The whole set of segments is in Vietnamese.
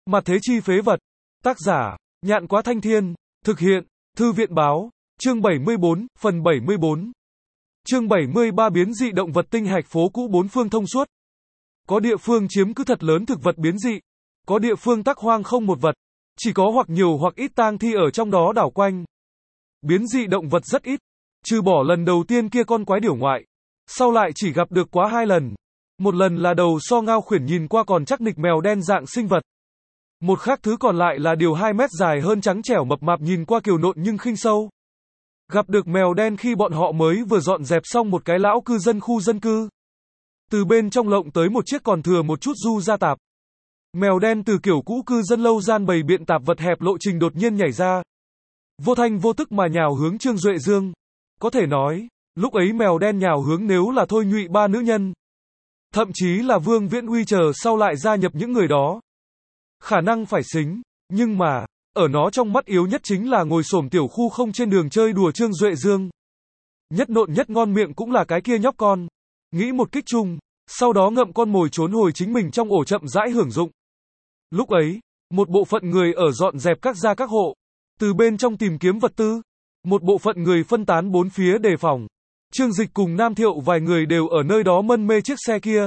Mặt thế chi phế vật. Tác giả, Nhạn Quá Thanh Thiên. Thực hiện, Thư viện Báo. Chương 74, phần 74. Chương 73 biến dị động vật tinh hạch phố cũ bốn phương thông suốt. Có địa phương chiếm cứ thật lớn thực vật biến dị. Có địa phương tắc hoang không một vật. Chỉ có hoặc nhiều hoặc ít tang thi ở trong đó đảo quanh. Biến dị động vật rất ít. Trừ bỏ lần đầu tiên kia con quái điểu ngoại. Sau lại chỉ gặp được quá 2 lần. Một lần là đầu so ngao khuyển nhìn qua còn chắc nịch mèo đen dạng sinh vật. Một khác thứ còn lại là điều 2 mét dài hơn trắng trẻo mập mạp nhìn qua kiều nộn nhưng khinh sâu. Gặp được mèo đen khi bọn họ mới vừa dọn dẹp xong một cái lão cư dân khu dân cư. Từ bên trong lộng tới một chiếc còn thừa một chút du gia tạp. Mèo đen từ kiểu cũ cư dân lâu gian bày biện tạp vật hẹp lộ trình đột nhiên nhảy ra. Vô thanh vô tức mà nhào hướng Trương Duệ Dương. Có thể nói, lúc ấy mèo đen nhào hướng nếu là Thôi Nhụy ba nữ nhân. Thậm chí là Vương Viễn Uy chờ sau lại gia nhập những người đó. Khả năng phải xính, nhưng mà, ở nó trong mắt yếu nhất chính là ngồi xổm tiểu khu không trên đường chơi đùa Trương Duệ Dương. Nhất nộn nhất ngon miệng cũng là cái kia nhóc con. Nghĩ một kích chung, sau đó ngậm con mồi trốn hồi chính mình trong ổ chậm rãi hưởng dụng. Lúc ấy, một bộ phận người ở dọn dẹp các gia các hộ, từ bên trong tìm kiếm vật tư. Một bộ phận người phân tán bốn phía đề phòng. Trương Dịch cùng Nam Thiệu vài người đều ở nơi đó mân mê chiếc xe kia.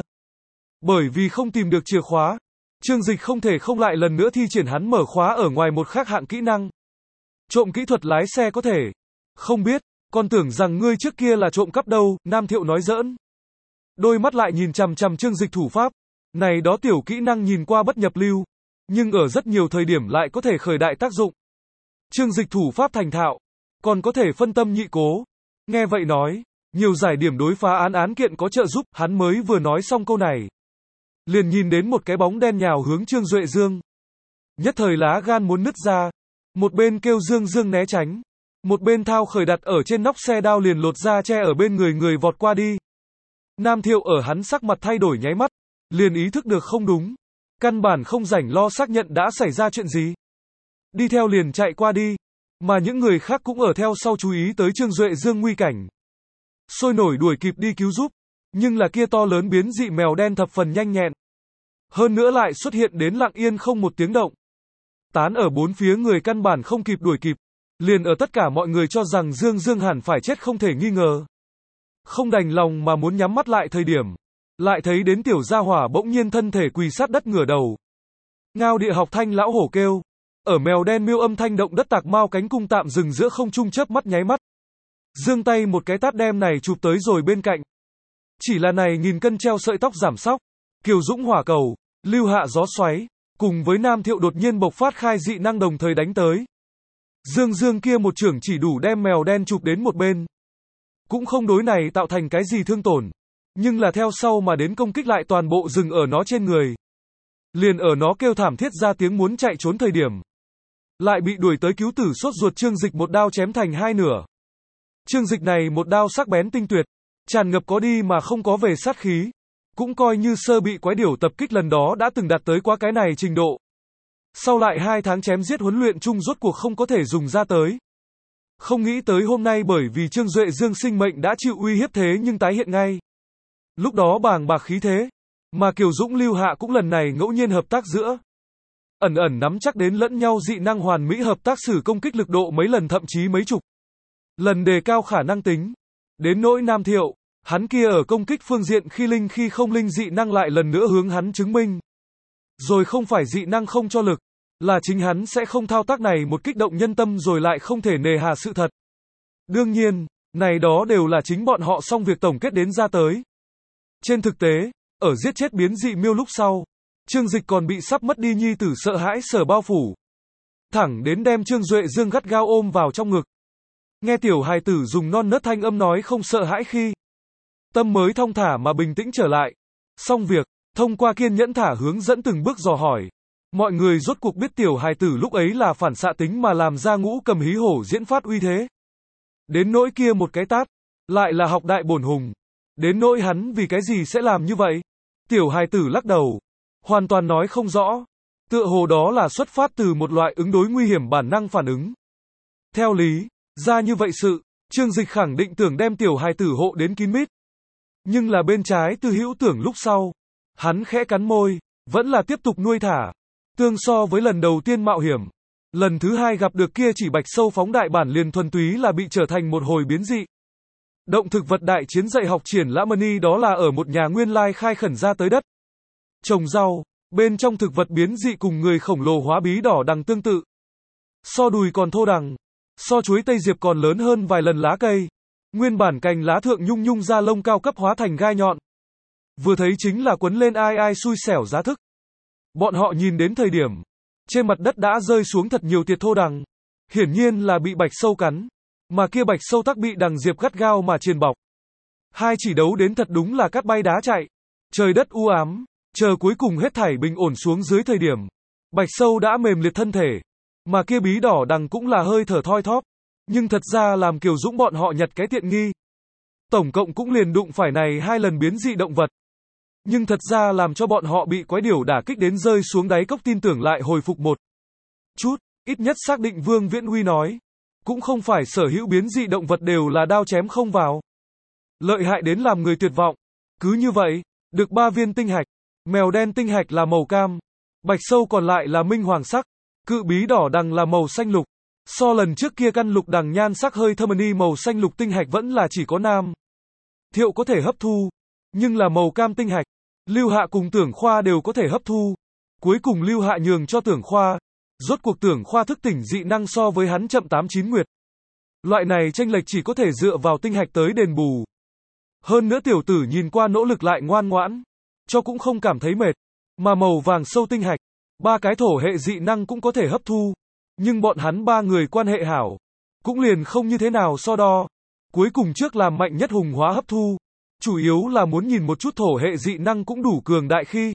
Bởi vì không tìm được chìa khóa, Trương Dịch không thể không lại lần nữa thi triển hắn mở khóa ở ngoài một khác hạng kỹ năng. Trộm kỹ thuật lái xe có thể. Không biết, còn tưởng rằng ngươi trước kia là trộm cắp đâu, Nam Thiệu nói giỡn. Đôi mắt lại nhìn chằm chằm Trương Dịch thủ pháp. Này đó tiểu kỹ năng nhìn qua bất nhập lưu, nhưng ở rất nhiều thời điểm lại có thể khởi đại tác dụng. Trương Dịch thủ pháp thành thạo, còn có thể phân tâm nhị cố. Nghe vậy nói, nhiều giải điểm đối phá án kiện có trợ giúp, hắn mới vừa nói xong câu này. Liền nhìn đến một cái bóng đen nhào hướng Trương Duệ Dương. Nhất thời lá gan muốn nứt ra. Một bên kêu Dương Dương né tránh. Một bên thao khởi đặt ở trên nóc xe đao liền lột ra che ở bên người vọt qua đi. Nam Thiệu ở hắn sắc mặt thay đổi nháy mắt. Liền ý thức được không đúng. Căn bản không rảnh lo xác nhận đã xảy ra chuyện gì. Đi theo liền chạy qua đi. Mà những người khác cũng ở theo sau chú ý tới Trương Duệ Dương nguy cảnh. Sôi nổi đuổi kịp đi cứu giúp. Nhưng là kia to lớn biến dị mèo đen thập phần nhanh nhẹn. Hơn nữa lại xuất hiện đến lặng yên không một tiếng động. Tán ở bốn phía người căn bản không kịp đuổi kịp. Liền ở tất cả mọi người cho rằng Dương Dương hẳn phải chết không thể nghi ngờ. Không đành lòng mà muốn nhắm mắt lại thời điểm. Lại thấy đến tiểu gia hỏa bỗng nhiên thân thể quỳ sát đất ngửa đầu. Ngao địa học thanh lão hổ kêu. Ở mèo đen miêu âm thanh động đất tạc mau cánh cung tạm dừng giữa không trung chớp mắt nháy mắt. Dương tay một cái tát đem này chụp tới rồi bên cạnh. Chỉ là này nghìn cân treo sợi tóc giảm sóc. Kiều Dũng hỏa cầu, lưu hạ gió xoáy, cùng với Nam Thiệu đột nhiên bộc phát khai dị năng đồng thời đánh tới. Dương Dương kia một trưởng chỉ đủ đem mèo đen chụp đến một bên. Cũng không đối này tạo thành cái gì thương tổn. Nhưng là theo sau mà đến công kích lại toàn bộ dừng ở nó trên người. Liền ở nó kêu thảm thiết ra tiếng muốn chạy trốn thời điểm. Lại bị đuổi tới cứu tử sốt ruột Trương Dịch một đao chém thành hai nửa. Trương Dịch này một đao sắc bén tinh tuyệt, tràn ngập có đi mà không có về sát khí. Cũng coi như sơ bị quái điểu tập kích lần đó đã từng đạt tới qua cái này trình độ. Sau lại 2 tháng chém giết huấn luyện chung rốt cuộc không có thể dùng ra tới. Không nghĩ tới hôm nay bởi vì Trương Duệ Dương sinh mệnh đã chịu uy hiếp thế nhưng tái hiện ngay. Lúc đó bàng bạc khí thế, mà Kiều Dũng Lưu Hạ cũng lần này ngẫu nhiên hợp tác giữa. Ẩn ẩn nắm chắc đến lẫn nhau dị năng hoàn mỹ hợp tác sử công kích lực độ mấy lần thậm chí mấy chục lần đề cao khả năng tính. Đến nỗi Nam Thiệu, hắn kia ở công kích phương diện khi linh khi không linh dị năng lại lần nữa hướng hắn chứng minh. Rồi không phải dị năng không cho lực, là chính hắn sẽ không thao tác này một kích động nhân tâm rồi lại không thể nề hà sự thật. Đương nhiên, này đó đều là chính bọn họ xong việc tổng kết đến ra tới. Trên thực tế, ở giết chết biến dị miêu lúc sau, Trương Dịch còn bị sắp mất đi nhi tử sợ hãi sở bao phủ. Thẳng đến đem Trương Duệ Dương gắt gao ôm vào trong ngực. Nghe tiểu hài tử dùng non nớt thanh âm nói không sợ hãi khi. Tâm mới thong thả mà bình tĩnh trở lại. Xong việc, thông qua kiên nhẫn thả hướng dẫn từng bước dò hỏi. Mọi người rốt cuộc biết tiểu hài tử lúc ấy là phản xạ tính mà làm ra ngũ cầm hí hổ diễn phát uy thế. Đến nỗi kia một cái tát, lại là học đại bổn hùng. Đến nỗi hắn vì cái gì sẽ làm như vậy? Tiểu hài tử lắc đầu. Hoàn toàn nói không rõ. Tựa hồ đó là xuất phát từ một loại ứng đối nguy hiểm bản năng phản ứng. Theo lý, ra như vậy sự, Trương Dịch khẳng định tưởng đem tiểu hài tử hộ đến kín mít. Nhưng là bên trái tư hữu tưởng lúc sau. Hắn khẽ cắn môi, vẫn là tiếp tục nuôi thả. Tương so với lần đầu tiên mạo hiểm, lần thứ hai gặp được kia chỉ bạch sâu phóng đại bản liền thuần túy là bị trở thành một hồi biến dị. Động thực vật đại chiến dạy học triển lãm mini đó là ở một nhà nguyên lai khai khẩn ra tới đất. Trồng rau, bên trong thực vật biến dị cùng người khổng lồ hóa bí đỏ đằng tương tự. So đùi còn thô đằng, so chuối tây diệp còn lớn hơn vài lần lá cây. Nguyên bản cành lá thượng nhung nhung da lông cao cấp hóa thành gai nhọn. Vừa thấy chính là quấn lên ai ai xui xẻo giá thức. Bọn họ nhìn đến thời điểm, trên mặt đất đã rơi xuống thật nhiều tiệt thô đằng. Hiển nhiên là bị bạch sâu cắn, mà kia bạch sâu tắc bị đằng diệp gắt gao mà triền bọc. Hai chỉ đấu đến thật đúng là cắt bay đá chạy. Trời đất u ám, chờ cuối cùng hết thảy bình ổn xuống dưới thời điểm. Bạch sâu đã mềm liệt thân thể, mà kia bí đỏ đằng cũng là hơi thở thoi thóp. Nhưng thật ra làm Kiều Dũng bọn họ nhặt cái tiện nghi. Tổng cộng cũng liền đụng phải này 2 lần biến dị động vật. Nhưng thật ra làm cho bọn họ bị quái điểu đả kích đến rơi xuống đáy cốc tin tưởng lại hồi phục một chút, ít nhất xác định Vương Viễn Huy nói. Cũng không phải sở hữu biến dị động vật đều là đao chém không vào. Lợi hại đến làm người tuyệt vọng. Cứ như vậy, được 3 viên tinh hạch, mèo đen tinh hạch là màu cam, bạch sâu còn lại là minh hoàng sắc, cự bí đỏ đằng là màu xanh lục. So lần trước kia căn lục đằng nhan sắc hơi thâm ni màu xanh lục tinh hạch vẫn là chỉ có Nam Thiệu có thể hấp thu, nhưng là màu cam tinh hạch, Lưu Hạ cùng Tưởng Khoa đều có thể hấp thu. Cuối cùng Lưu Hạ nhường cho Tưởng Khoa, rốt cuộc Tưởng Khoa thức tỉnh dị năng so với hắn chậm 8-9 nguyệt. Loại này chênh lệch chỉ có thể dựa vào tinh hạch tới đền bù. Hơn nữa tiểu tử nhìn qua nỗ lực lại ngoan ngoãn, cho cũng không cảm thấy mệt, mà màu vàng sâu tinh hạch, 3 cái thổ hệ dị năng cũng có thể hấp thu. Nhưng bọn hắn 3 người quan hệ hảo, cũng liền không như thế nào so đo. Cuối cùng trước làm mạnh nhất hùng hóa hấp thu, chủ yếu là muốn nhìn một chút thổ hệ dị năng cũng đủ cường đại khi.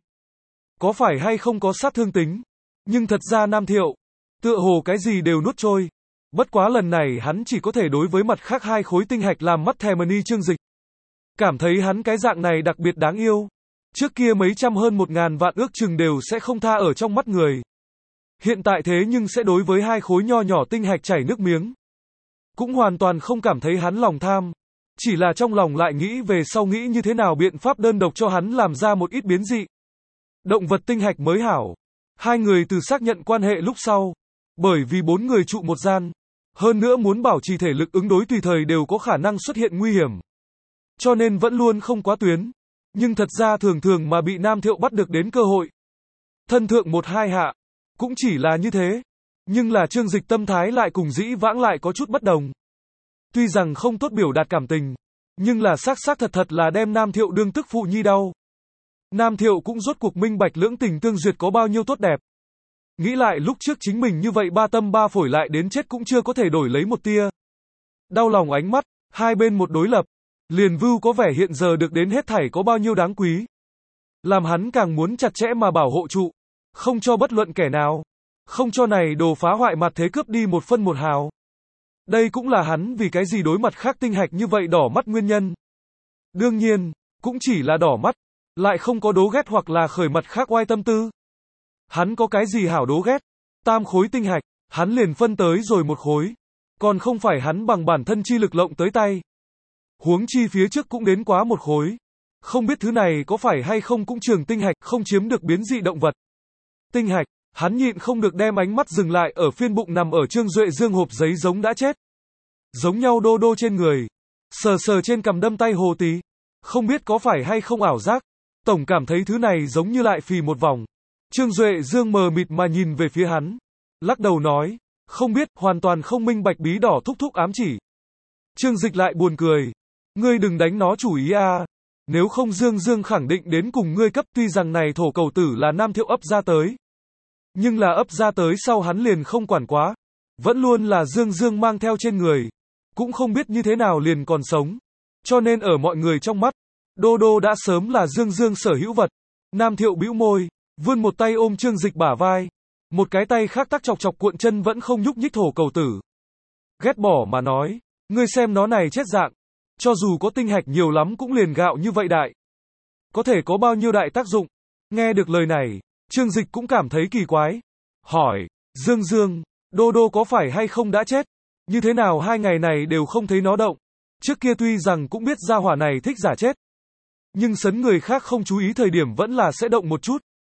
Có phải hay không có sát thương tính. Nhưng thật ra Nam Thiệu, tựa hồ cái gì đều nuốt trôi. Bất quá lần này hắn chỉ có thể đối với mặt khác 2 khối tinh hạch làm mắt thèm ni Trương Dịch. Cảm thấy hắn cái dạng này đặc biệt đáng yêu. Trước kia mấy trăm hơn 1.000 vạn ước chừng đều sẽ không tha ở trong mắt người. Hiện tại thế nhưng sẽ đối với 2 khối nho nhỏ tinh hạch chảy nước miếng. Cũng hoàn toàn không cảm thấy hắn lòng tham. Chỉ là trong lòng lại nghĩ về sau nghĩ như thế nào biện pháp đơn độc cho hắn làm ra một ít biến dị. Động vật tinh hạch mới hảo. 2 người từ xác nhận quan hệ lúc sau. Bởi vì 4 người trụ một gian. Hơn nữa muốn bảo trì thể lực ứng đối tùy thời đều có khả năng xuất hiện nguy hiểm. Cho nên vẫn luôn không quá tuyến. Nhưng thật ra thường thường mà bị Nam Thiệu bắt được đến cơ hội. Thân thượng 1-2 hạ. Cũng chỉ là như thế. Nhưng là Trương Dịch tâm thái lại cùng dĩ vãng lại có chút bất đồng. Tuy rằng không tốt biểu đạt cảm tình, nhưng là xác thật thật là đem Nam Thiệu đương tức phụ nhi đau. Nam Thiệu cũng rốt cuộc minh bạch lưỡng tình tương duyệt có bao nhiêu tốt đẹp. Nghĩ lại lúc trước chính mình như vậy 3 tâm 3 phổi lại đến chết cũng chưa có thể đổi lấy một tia. Đau lòng ánh mắt, hai bên một đối lập. Liền vưu có vẻ hiện giờ được đến hết thảy có bao nhiêu đáng quý. Làm hắn càng muốn chặt chẽ mà bảo hộ trụ. Không cho bất luận kẻ nào. Không cho này đồ phá hoại mặt thế cướp đi 1 phân 1 hào. Đây cũng là hắn vì cái gì đối mặt khác tinh hạch như vậy đỏ mắt nguyên nhân. Đương nhiên, cũng chỉ là đỏ mắt. Lại không có đố ghét hoặc là khởi mặt khác oai tâm tư. Hắn có cái gì hảo đố ghét. Tam khối tinh hạch, hắn liền phân tới rồi 1 khối. Còn không phải hắn bằng bản thân chi lực lộng tới tay. Huống chi phía trước cũng đến quá 1 khối. Không biết thứ này có phải hay không cũng trường tinh hạch không chiếm được biến dị động vật. Tinh hạch, hắn nhịn không được đem ánh mắt dừng lại ở phiên bụng nằm ở Trương Duệ Dương hộp giấy giống đã chết. Giống nhau đô đô trên người. Sờ sờ trên cằm đâm tay hồ tí. Không biết có phải hay không ảo giác. Tổng cảm thấy thứ này giống như lại phì một vòng. Trương Duệ Dương mờ mịt mà nhìn về phía hắn. Lắc đầu nói. Không biết, hoàn toàn không minh bạch bí đỏ thúc thúc ám chỉ. Trương Dịch lại buồn cười. Ngươi đừng đánh nó chủ ý a. Nếu không Dương Dương khẳng định đến cùng ngươi cấp, tuy rằng này thổ cầu tử là Nam Thiệu ấp ra tới. Nhưng là ấp ra tới sau hắn liền không quản quá. Vẫn luôn là Dương Dương mang theo trên người. Cũng không biết như thế nào liền còn sống. Cho nên ở mọi người trong mắt, Đô Đô đã sớm là Dương Dương sở hữu vật. Nam Thiệu bĩu môi, vươn một tay ôm Trương Dịch bả vai. Một cái tay khác tắc chọc chọc cuộn chân vẫn không nhúc nhích thổ cầu tử. Ghét bỏ mà nói, ngươi xem nó này chết dạng. Cho dù có tinh hạch nhiều lắm cũng liền gạo như vậy đại. Có thể có bao nhiêu đại tác dụng. Nghe được lời này, Trương Dịch cũng cảm thấy kỳ quái. Hỏi, Dương Dương, Đô Đô có phải hay không đã chết? Như thế nào 2 ngày này đều không thấy nó động? Trước kia tuy rằng cũng biết gia hỏa này thích giả chết. Nhưng sấn người khác không chú ý thời điểm vẫn là sẽ động một chút.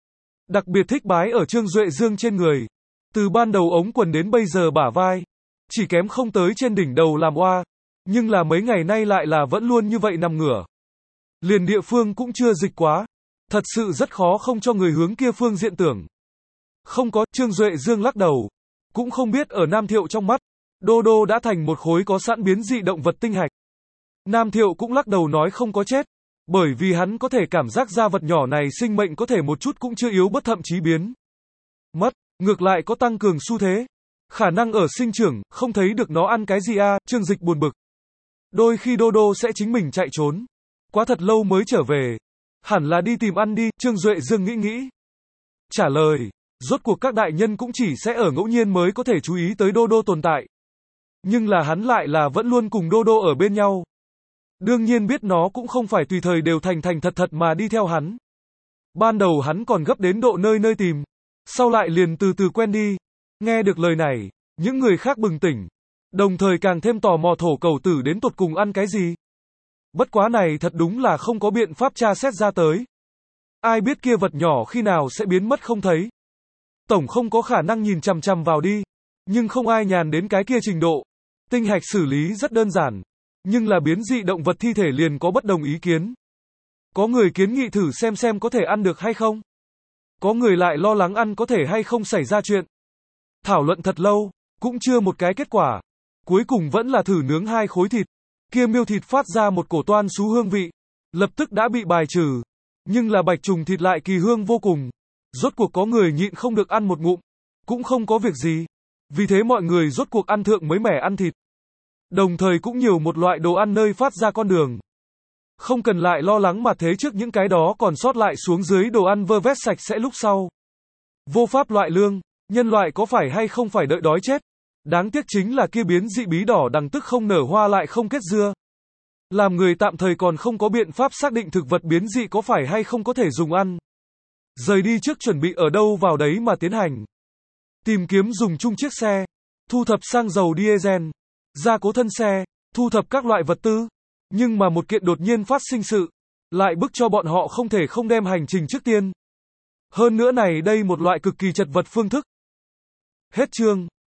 Đặc biệt thích bái ở Trương Duệ Dương trên người. Từ ban đầu ống quần đến bây giờ bả vai. Chỉ kém không tới trên đỉnh đầu làm oa. Nhưng là mấy ngày nay lại là vẫn luôn như vậy nằm ngửa. Liền địa phương cũng chưa dịch quá. Thật sự rất khó không cho người hướng kia phương diện tưởng. Không có, Trương Duệ Dương lắc đầu. Cũng không biết ở Nam Thiệu trong mắt, Đô Đô đã thành một khối có sẵn biến dị động vật tinh hạch. Nam Thiệu cũng lắc đầu nói không có chết. Bởi vì hắn có thể cảm giác ra vật nhỏ này sinh mệnh có thể một chút cũng chưa yếu bất thậm chí biến mất, ngược lại có tăng cường xu thế. Khả năng ở sinh trưởng, không thấy được nó ăn cái gì a, Trương Dịch buồn bực. Đôi khi Đô Đô sẽ chính mình chạy trốn. Quá thật lâu mới trở về. Hẳn là đi tìm ăn đi, Trương Duệ Dương nghĩ. Trả lời, rốt cuộc các đại nhân cũng chỉ sẽ ở ngẫu nhiên mới có thể chú ý tới Đô Đô tồn tại. Nhưng là hắn lại là vẫn luôn cùng Đô Đô ở bên nhau. Đương nhiên biết nó cũng không phải tùy thời đều thành thật mà đi theo hắn. Ban đầu hắn còn gấp đến độ nơi nơi tìm. Sau lại liền từ từ quen đi. Nghe được lời này, những người khác bừng tỉnh. Đồng thời càng thêm tò mò thổ cầu tử đến tột cùng ăn cái gì. Bất quá này thật đúng là không có biện pháp tra xét ra tới. Ai biết kia vật nhỏ khi nào sẽ biến mất không thấy. Tổng không có khả năng nhìn chằm chằm vào đi. Nhưng không ai nhàn đến cái kia trình độ. Tinh hạch xử lý rất đơn giản. Nhưng là biến dị động vật thi thể liền có bất đồng ý kiến. Có người kiến nghị thử xem có thể ăn được hay không. Có người lại lo lắng ăn có thể hay không xảy ra chuyện. Thảo luận thật lâu, cũng chưa một cái kết quả. Cuối cùng vẫn là thử nướng 2 khối thịt. Kia miêu thịt phát ra một cổ toan xú hương vị. Lập tức đã bị bài trừ. Nhưng là bạch trùng thịt lại kỳ hương vô cùng. Rốt cuộc có người nhịn không được ăn một ngụm. Cũng không có việc gì. Vì thế mọi người rốt cuộc ăn thượng mới mẻ ăn thịt. Đồng thời cũng nhiều một loại đồ ăn nơi phát ra con đường. Không cần lại lo lắng mà thế trước những cái đó còn sót lại xuống dưới đồ ăn vơ vét sạch sẽ lúc sau. Vô pháp loại lương, nhân loại có phải hay không phải đợi đói chết. Đáng tiếc chính là kia biến dị bí đỏ đằng tức không nở hoa lại không kết dưa. Làm người tạm thời còn không có biện pháp xác định thực vật biến dị có phải hay không có thể dùng ăn. Rời đi trước chuẩn bị ở đâu vào đấy mà tiến hành. Tìm kiếm dùng chung chiếc xe. Thu thập xăng dầu diesel. Gia cố thân xe. Thu thập các loại vật tư. Nhưng mà một kiện đột nhiên phát sinh sự. Lại bức cho bọn họ không thể không đem hành trình trước tiên. Hơn nữa này đây một loại cực kỳ chật vật phương thức. Hết chương.